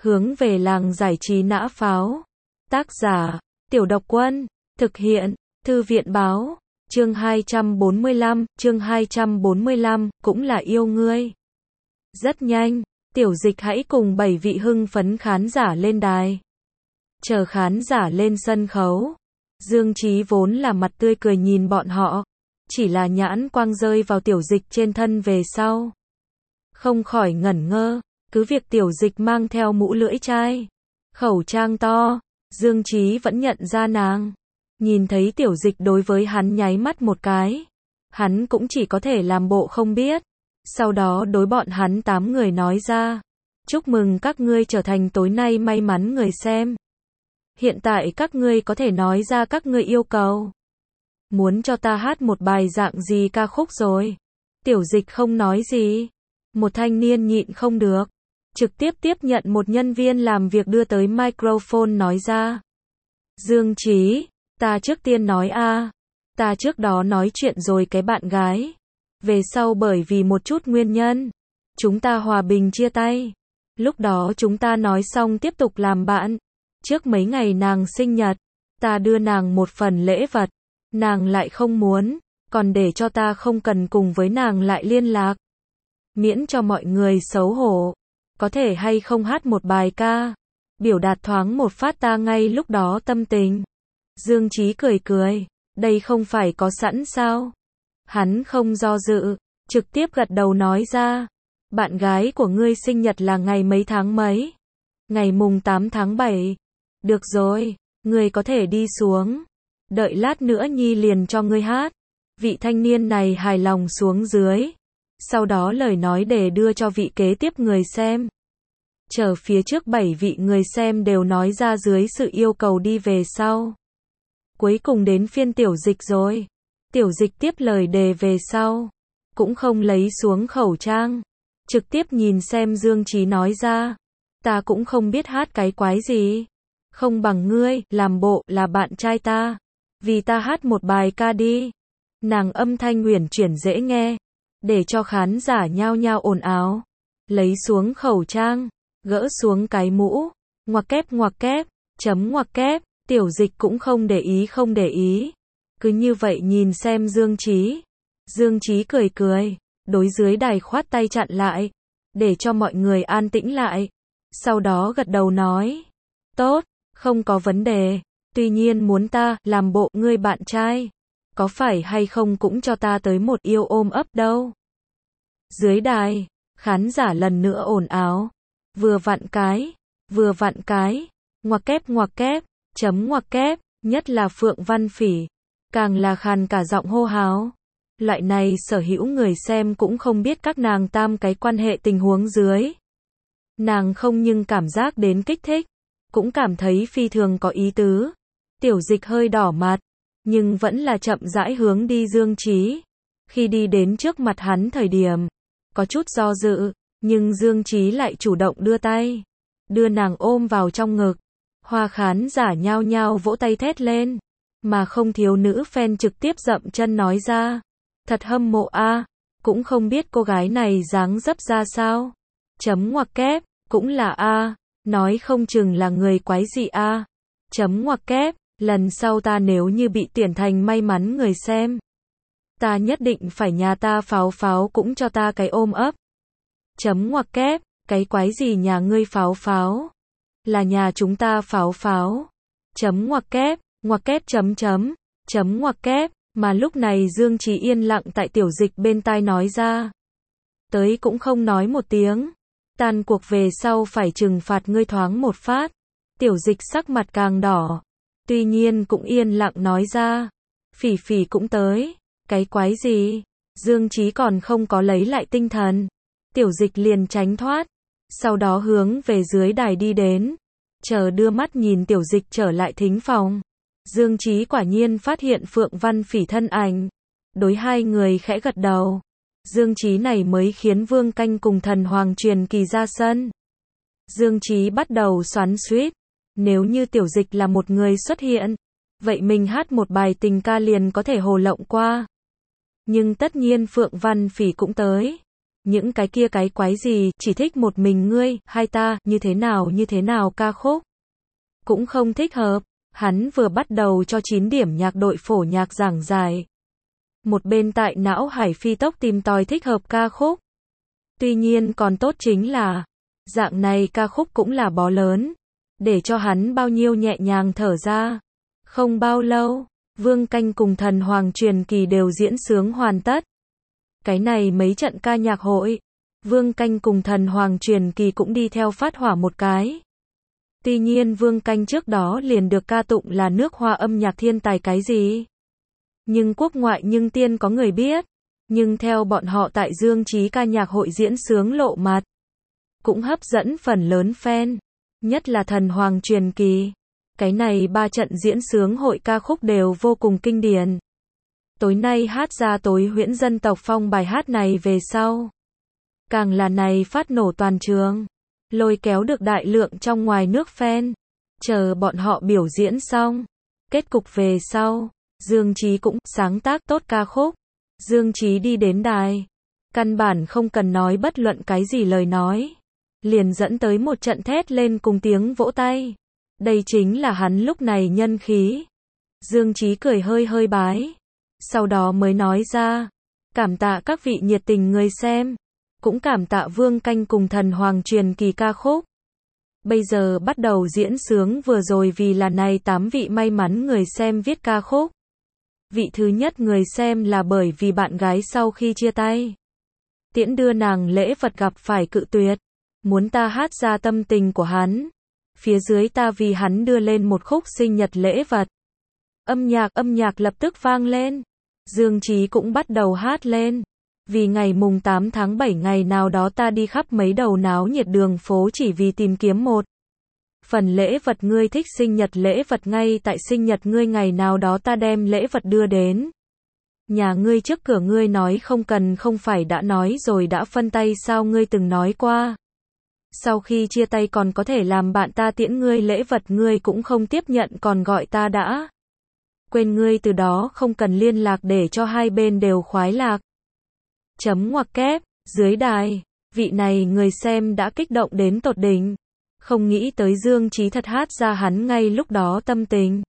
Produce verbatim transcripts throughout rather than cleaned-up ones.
Hướng về làng giải trí nã pháo. Tác giả, Tiểu Độc Quân. Thực hiện, Thư viện báo. Chương hai trăm bốn mươi lăm, chương hai trăm bốn mươi lăm, cũng là yêu ngươi. Rất nhanh, Tiểu Dịch hãy cùng bảy vị hưng phấn khán giả lên đài. Chờ khán giả lên sân khấu. Dương Chí vốn là mặt tươi cười nhìn bọn họ, chỉ là nhãn quang rơi vào Tiểu Dịch trên thân về sau. Không khỏi ngẩn ngơ, cứ việc Tiểu Dịch mang theo mũ lưỡi chai, khẩu trang to, Dương Chí vẫn nhận ra nàng. Nhìn thấy Tiểu Dịch đối với hắn nháy mắt một cái, hắn cũng chỉ có thể làm bộ không biết. Sau đó đối bọn hắn tám người nói ra, chúc mừng các ngươi trở thành tối nay may mắn người xem. Hiện tại các ngươi có thể nói ra các ngươi yêu cầu. Muốn cho ta hát một bài dạng gì ca khúc rồi? Tiểu Dịch không nói gì. Một thanh niên nhịn không được, trực tiếp tiếp nhận một nhân viên làm việc đưa tới microphone nói ra. Dương Chí, ta trước tiên nói a, ta trước đó nói chuyện rồi cái bạn gái. Về sau bởi vì một chút nguyên nhân, chúng ta hòa bình chia tay. Lúc đó chúng ta nói xong tiếp tục làm bạn. Trước mấy ngày nàng sinh nhật, ta đưa nàng một phần lễ vật, nàng lại không muốn, còn để cho ta không cần cùng với nàng lại liên lạc. Miễn cho mọi người xấu hổ, có thể hay không hát một bài ca, biểu đạt thoáng một phát ta ngay lúc đó tâm tình. Dương Chí cười cười, đây không phải có sẵn sao? Hắn không do dự, trực tiếp gật đầu nói ra, bạn gái của ngươi sinh nhật là ngày mấy tháng mấy? Ngày mùng tám tháng bảy. Được rồi, ngươi có thể đi xuống. Đợi lát nữa Nhi liền cho ngươi hát. Vị thanh niên này hài lòng xuống dưới. Sau đó lời nói để đưa cho vị kế tiếp người xem. Chờ phía trước bảy vị người xem đều nói ra dưới sự yêu cầu đi về sau. Cuối cùng đến phiên Tiểu Dịch rồi. Tiểu Dịch tiếp lời đề về sau. Cũng không lấy xuống khẩu trang. Trực tiếp nhìn xem Dương Chí nói ra. Ta cũng không biết hát cái quái gì. Không bằng ngươi, làm bộ là bạn trai ta. Vì ta hát một bài ca đi. Nàng âm thanh uyển chuyển dễ nghe. Để cho khán giả nhao nhao ồn ào. Lấy xuống khẩu trang. Gỡ xuống cái mũ. Ngoặc kép ngoặc kép. Chấm ngoặc kép. Tiểu Dịch cũng không để ý không để ý. Cứ như vậy nhìn xem Dương Chí. Dương Chí cười cười. Đối dưới đài khoát tay chặn lại. Để cho mọi người an tĩnh lại. Sau đó gật đầu nói. Tốt, không có vấn đề. Tuy nhiên muốn ta làm bộ ngươi bạn trai. Có phải hay không cũng cho ta tới một yêu ôm ấp đâu. Dưới đài, khán giả lần nữa ồn ào. Vừa vặn cái, vừa vặn cái. Ngoặc kép ngoặc kép, chấm ngoặc kép. Nhất là Phượng Văn Phỉ. Càng là khàn cả giọng hô hào. Loại này sở hữu người xem cũng không biết các nàng tam cái quan hệ tình huống dưới. Nàng không nhưng cảm giác đến kích thích. Cũng cảm thấy phi thường có ý tứ. Tiểu Dịch hơi đỏ mặt. Nhưng vẫn là chậm rãi hướng đi Dương Chí. Khi đi đến trước mặt hắn thời điểm. Có chút do dự. Nhưng Dương Chí lại chủ động đưa tay. Đưa nàng ôm vào trong ngực. Hoa khán giả nhao nhao vỗ tay thét lên. Mà không thiếu nữ fan trực tiếp dậm chân nói ra. Thật hâm mộ a, cũng không biết cô gái này dáng dấp ra sao. Chấm ngoặc kép, cũng là a, nói không chừng là người quái dị a. Chấm ngoặc kép, lần sau ta nếu như bị tuyển thành may mắn người xem. Ta nhất định phải nhà ta pháo pháo cũng cho ta cái ôm ấp. Chấm ngoặc kép, cái quái gì nhà ngươi pháo pháo? Là nhà chúng ta pháo pháo. Chấm ngoặc kép, ngoặc kép chấm chấm, chấm ngoặc kép. Mà lúc này Dương Chí yên lặng tại Tiểu Dịch bên tai nói ra. Tới cũng không nói một tiếng. Tan cuộc về sau phải trừng phạt ngươi thoáng một phát. Tiểu Dịch sắc mặt càng đỏ. Tuy nhiên cũng yên lặng nói ra. Phỉ Phỉ cũng tới. Cái quái gì? Dương Chí còn không có lấy lại tinh thần. Tiểu Dịch liền tránh thoát. Sau đó hướng về dưới đài đi đến. Chờ đưa mắt nhìn Tiểu Dịch trở lại thính phòng. Dương Chí quả nhiên phát hiện Phượng Văn Phỉ thân ảnh. Đối hai người khẽ gật đầu. Dương Chí này mới khiến Vương Canh cùng Thần Hoàng truyền kỳ ra sân. Dương Chí bắt đầu xoắn xuýt. Nếu như Tiểu Dịch là một người xuất hiện, vậy mình hát một bài tình ca liền có thể hồ lộng qua. Nhưng tất nhiên Phượng Văn Phỉ cũng tới. những cái kia cái quái gì, chỉ thích một mình ngươi, hai ta, như thế nào như thế nào ca khúc. Cũng không thích hợp, hắn vừa bắt đầu cho chín điểm nhạc đội phổ nhạc giảng giải. Một bên tại não hải phi tốc tìm tòi thích hợp ca khúc. Tuy nhiên còn tốt chính là, dạng này ca khúc cũng là bó lớn, để cho hắn bao nhiêu nhẹ nhàng thở ra. Không bao lâu, Vương Canh cùng Thần Hoàng truyền kỳ đều diễn sướng hoàn tất. Cái này mấy trận ca nhạc hội, Vương Canh cùng Thần Hoàng truyền kỳ cũng đi theo phát hỏa một cái. Tuy nhiên Vương Canh trước đó liền được ca tụng là nước Hoa âm nhạc thiên tài cái gì. Nhưng quốc ngoại nhưng tiên có người biết. Nhưng theo bọn họ tại Dương Chí ca nhạc hội diễn sướng lộ mặt, cũng hấp dẫn phần lớn fan, nhất là Thần Hoàng truyền kỳ. Cái này ba trận diễn sướng hội ca khúc đều vô cùng kinh điển. Tối nay hát ra tối huyễn dân tộc phong bài hát này về sau. Càng là này phát nổ toàn trường, lôi kéo được đại lượng trong ngoài nước fan. Chờ bọn họ biểu diễn xong, kết cục về sau, Dương Chí cũng sáng tác tốt ca khúc. Dương Chí đi đến đài, căn bản không cần nói bất luận cái gì lời nói, liền dẫn tới một trận thét lên cùng tiếng vỗ tay. Đây chính là hắn lúc này nhân khí. Dương Chí cười hơi hơi bái, sau đó mới nói ra, cảm tạ các vị nhiệt tình người xem, cũng cảm tạ Vương Canh cùng Thần Hoàng truyền kỳ ca khúc. Bây giờ bắt đầu diễn sướng vừa rồi vì là này tám vị may mắn người xem viết ca khúc. Vị thứ nhất người xem là bởi vì bạn gái sau khi chia tay, tiễn đưa nàng lễ vật gặp phải cự tuyệt, muốn ta hát ra tâm tình của hắn. Phía dưới ta vì hắn đưa lên một khúc sinh nhật lễ vật. Âm nhạc âm nhạc lập tức vang lên. Dương Chí cũng bắt đầu hát lên. Vì ngày mùng tám tháng bảy ngày nào đó ta đi khắp mấy đầu náo nhiệt đường phố chỉ vì tìm kiếm một phần lễ vật ngươi thích, sinh nhật lễ vật, ngay tại sinh nhật ngươi ngày nào đó ta đem lễ vật đưa đến nhà ngươi trước cửa. Ngươi nói không cần, không phải đã nói rồi đã phân tay sao, ngươi từng nói qua. Sau khi chia tay còn có thể làm bạn ta tiễn ngươi lễ vật, ngươi cũng không tiếp nhận còn gọi ta đã quên ngươi, từ đó không cần liên lạc để cho hai bên đều khoái lạc. Chấm ngoặc kép, dưới đài, vị này người xem đã kích động đến tột đỉnh. Không nghĩ tới Dương Chí thật hát ra hắn ngay lúc đó tâm tình.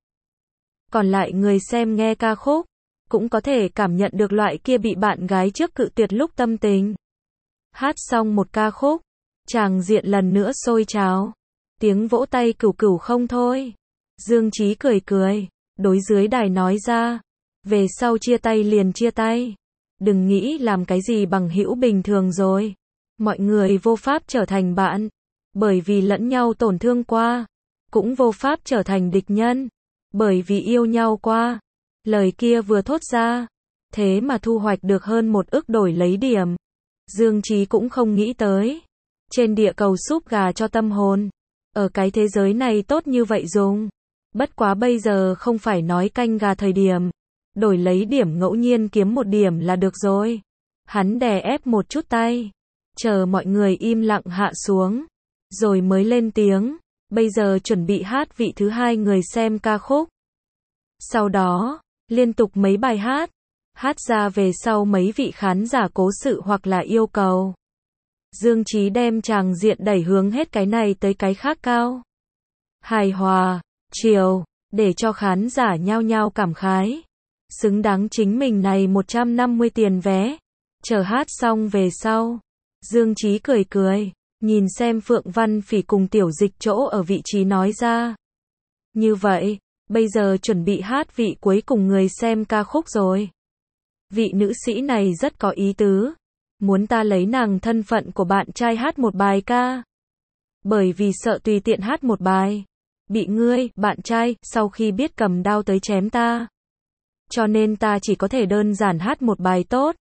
Còn lại người xem nghe ca khúc, cũng có thể cảm nhận được loại kia bị bạn gái trước cự tuyệt lúc tâm tình. Hát xong một ca khúc, tràng diện lần nữa sôi trào, tiếng vỗ tay cửu cửu không thôi. Dương Chí cười cười, đối dưới đài nói ra, về sau chia tay liền chia tay, đừng nghĩ làm cái gì bằng hữu bình thường rồi. Mọi người vô pháp trở thành bạn, bởi vì lẫn nhau tổn thương qua, cũng vô pháp trở thành địch nhân, bởi vì yêu nhau qua. Lời kia vừa thốt ra, thế mà thu hoạch được hơn một ức đổi lấy điểm. Dương Chí cũng không nghĩ tới, trên địa cầu súp gà cho tâm hồn, ở cái thế giới này tốt như vậy dùng. Bất quá bây giờ không phải nói canh gà thời điểm, đổi lấy điểm ngẫu nhiên kiếm một điểm là được rồi. Hắn đè ép một chút tay, chờ mọi người im lặng hạ xuống, rồi mới lên tiếng, bây giờ chuẩn bị hát vị thứ hai người xem ca khúc. Sau đó, liên tục mấy bài hát, hát ra về sau mấy vị khán giả cố sự hoặc là yêu cầu. Dương Chí đem tràng diện đẩy hướng hết cái này tới cái khác cao. Hài hòa, chiều, để cho khán giả nhao nhao cảm khái. Xứng đáng chính mình này một trăm năm mươi tiền vé. Chờ hát xong về sau, Dương Chí cười cười, nhìn xem Phượng Văn Phỉ cùng Tiểu Dịch chỗ ở vị trí nói ra. Như vậy, bây giờ chuẩn bị hát vị cuối cùng người xem ca khúc rồi. Vị nữ sĩ này rất có ý tứ, muốn ta lấy nàng thân phận của bạn trai hát một bài ca. Bởi vì sợ tùy tiện hát một bài, bị ngươi, bạn trai, sau khi biết cầm đao tới chém ta. Cho nên ta chỉ có thể đơn giản hát một bài tốt.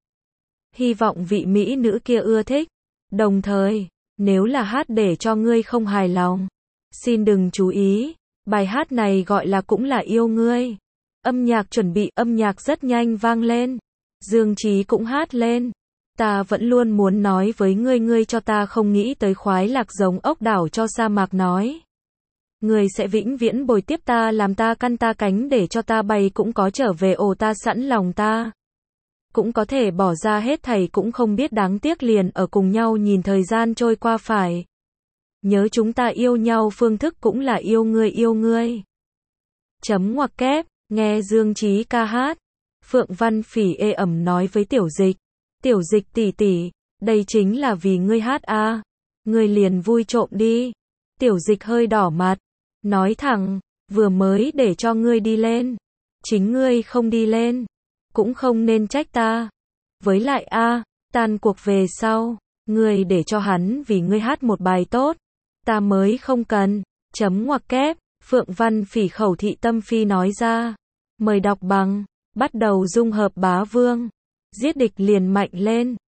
Hy vọng vị mỹ nữ kia ưa thích. Đồng thời, nếu là hát để cho ngươi không hài lòng, xin đừng chú ý. Bài hát này gọi là cũng là yêu ngươi. Âm nhạc chuẩn bị, âm nhạc rất nhanh vang lên. Dương Chí cũng hát lên. Ta vẫn luôn muốn nói với ngươi, ngươi cho ta không nghĩ tới khoái lạc giống ốc đảo cho sa mạc nói. Ngươi sẽ vĩnh viễn bồi tiếp ta, làm ta căn ta cánh để cho ta bay cũng có trở về, ồ ta sẵn lòng ta. cũng có thể bỏ ra hết thảy cũng không biết đáng tiếc liền ở cùng nhau nhìn thời gian trôi qua phải. Nhớ chúng ta yêu nhau phương thức cũng là yêu ngươi yêu ngươi. Chấm ngoặc kép, nghe Dương Chí ca hát. Phượng Văn Phỉ ê ẩm nói với Tiểu Dịch. Tiểu Dịch tỷ tỷ, đây chính là vì ngươi hát a. Ngươi liền vui trộm đi. Tiểu Dịch hơi đỏ mặt. Nói thẳng, vừa mới để cho ngươi đi lên. Chính ngươi không đi lên. Cũng không nên trách ta. Với lại a, tan cuộc về sau. Ngươi để cho hắn vì ngươi hát một bài tốt. Ta mới không cần. Chấm ngoặc kép, Phượng Văn Phỉ khẩu thị tâm phi nói ra. Mời đọc bằng. Bắt đầu dung hợp bá vương. Giết địch liền mạnh lên.